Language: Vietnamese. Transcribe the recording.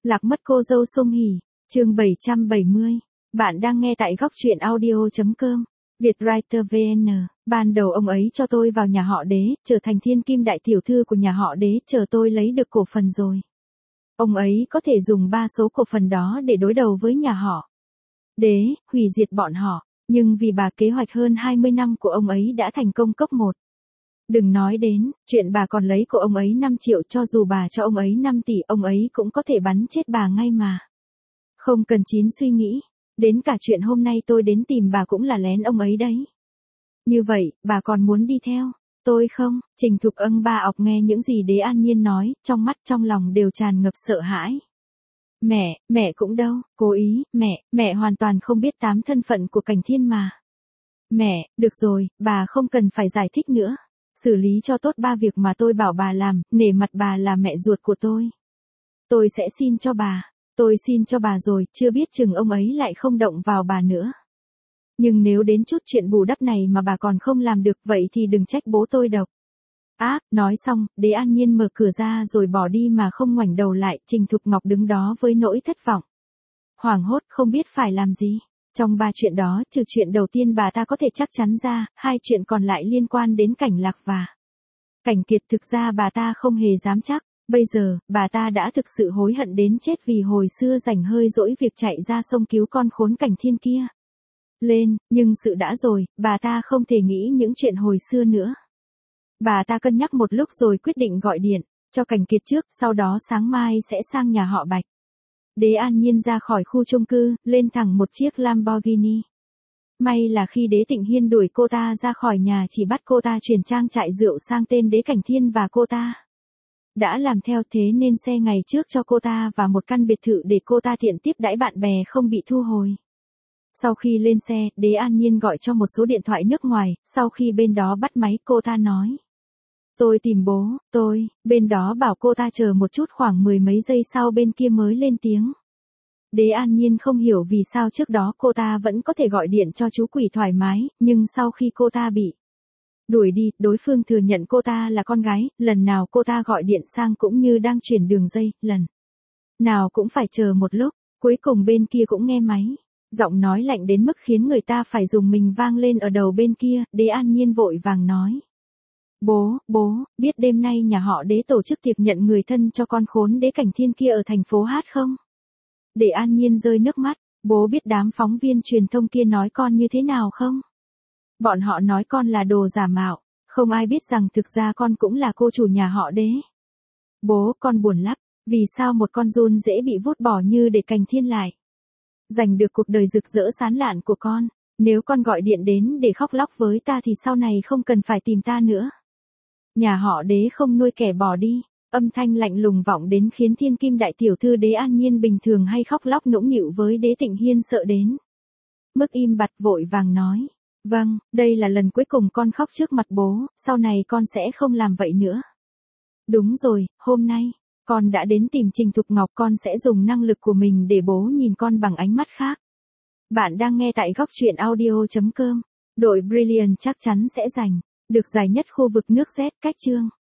Lạc mất cô dâu Song Hỷ, chương 770. Bạn đang nghe tại góc truyện audio.com. Vietwriter VN. Ban đầu ông ấy cho tôi vào nhà họ Đế, trở thành thiên kim đại tiểu thư của nhà họ Đế, chờ tôi lấy được cổ phần rồi. Ông ấy có thể dùng 3 số cổ phần đó để đối đầu với nhà họ Đế, hủy diệt bọn họ. Nhưng vì bà kế hoạch hơn 20 năm của ông ấy đã thành công cấp 1. Đừng nói đến, chuyện bà còn lấy của ông ấy 5 triệu, cho dù bà cho ông ấy 5 tỷ, ông ấy cũng có thể bắn chết bà ngay mà. Không cần chín suy nghĩ, đến cả chuyện hôm nay tôi đến tìm bà cũng là lén ông ấy đấy. Như vậy, bà còn muốn đi theo tôi không? Trình Thục Ân ba ọc nghe những gì Đế An Nhiên nói, trong mắt trong lòng đều tràn ngập sợ hãi. Mẹ cũng đâu, cố ý, mẹ hoàn toàn không biết 8 thân phận của Cảnh Thiên mà. Mẹ, được rồi, bà không cần phải giải thích nữa. Xử lý cho tốt 3 việc mà tôi bảo bà làm, nể mặt bà là mẹ ruột của tôi. Tôi sẽ xin cho bà. Tôi xin cho bà rồi, chưa biết chừng ông ấy lại không động vào bà nữa. Nhưng nếu đến chút chuyện bù đắp này mà bà còn không làm được, vậy thì đừng trách bố tôi độc. Nói xong, Đế An Nhiên mở cửa ra rồi bỏ đi mà không ngoảnh đầu lại. Trình Thục Ngọc đứng đó với nỗi thất vọng, hoảng hốt không biết phải làm gì. Trong 3 chuyện đó, trừ chuyện đầu tiên bà ta có thể chắc chắn ra, 2 chuyện còn lại liên quan đến Cảnh Lạc và Cảnh Kiệt. Thực ra bà ta không hề dám chắc. Bây giờ, bà ta đã thực sự hối hận đến chết vì hồi xưa rảnh hơi dỗi việc chạy ra sông cứu con khốn Cảnh Thiên kia lên, nhưng sự đã rồi, bà ta không thể nghĩ những chuyện hồi xưa nữa. Bà ta cân nhắc một lúc rồi quyết định gọi điện cho Cảnh Kiệt trước, sau đó sáng mai sẽ sang nhà họ Bạch. Đế An Nhiên ra khỏi khu chung cư, lên thẳng một chiếc Lamborghini. May là khi Đế Tịnh Hiên đuổi cô ta ra khỏi nhà chỉ bắt cô ta chuyển trang trại rượu sang tên Đế Cảnh Thiên và cô ta đã làm theo, thế nên xe ngày trước cho cô ta và một căn biệt thự để cô ta tiện tiếp đãi bạn bè không bị thu hồi. Sau khi lên xe, Đế An Nhiên gọi cho một số điện thoại nước ngoài, sau khi bên đó bắt máy cô ta nói: tôi tìm bố tôi, bên đó bảo cô ta chờ một chút, khoảng 10 mấy giây sau bên kia mới lên tiếng. Đế An Nhiên không hiểu vì sao trước đó cô ta vẫn có thể gọi điện cho chú quỷ thoải mái, nhưng sau khi cô ta bị đuổi đi, đối phương thừa nhận cô ta là con gái, lần nào cô ta gọi điện sang cũng như đang chuyển đường dây, lần nào cũng phải chờ một lúc, cuối cùng bên kia cũng nghe máy. Giọng nói lạnh đến mức khiến người ta phải dùng mình vang lên ở đầu bên kia. Đế An Nhiên vội vàng nói: Bố, biết đêm nay nhà họ Đế tổ chức tiệc nhận người thân cho con khốn Đế Cảnh Thiên kia ở thành phố Hát không? Đế An Nhiên rơi nước mắt: bố biết đám phóng viên truyền thông kia nói con như thế nào không? Bọn họ nói con là đồ giả mạo, không ai biết rằng thực ra con cũng là cô chủ nhà họ Đế. Bố, con buồn lắm, vì sao một con giun dễ bị vút bỏ như để Cảnh Thiên lại giành được cuộc đời rực rỡ sáng lạn của con? Nếu con gọi điện đến để khóc lóc với ta thì sau này không cần phải tìm ta nữa. Nhà họ Đế không nuôi kẻ bỏ đi. Âm thanh lạnh lùng vọng đến khiến thiên kim đại tiểu thư Đế An Nhiên bình thường hay khóc lóc nũng nịu với Đế Tịnh Hiên sợ đến mức im bặt, vội vàng nói: vâng, đây là lần cuối cùng con khóc trước mặt bố, sau này con sẽ không làm vậy nữa. Đúng rồi, hôm nay con đã đến tìm Trình Thục Ngọc, con sẽ dùng năng lực của mình để bố nhìn con bằng ánh mắt khác. Bạn đang nghe tại góc truyện audio.com. Đội Brilliant chắc chắn sẽ giành được giải nhất khu vực nước Z. Cách chương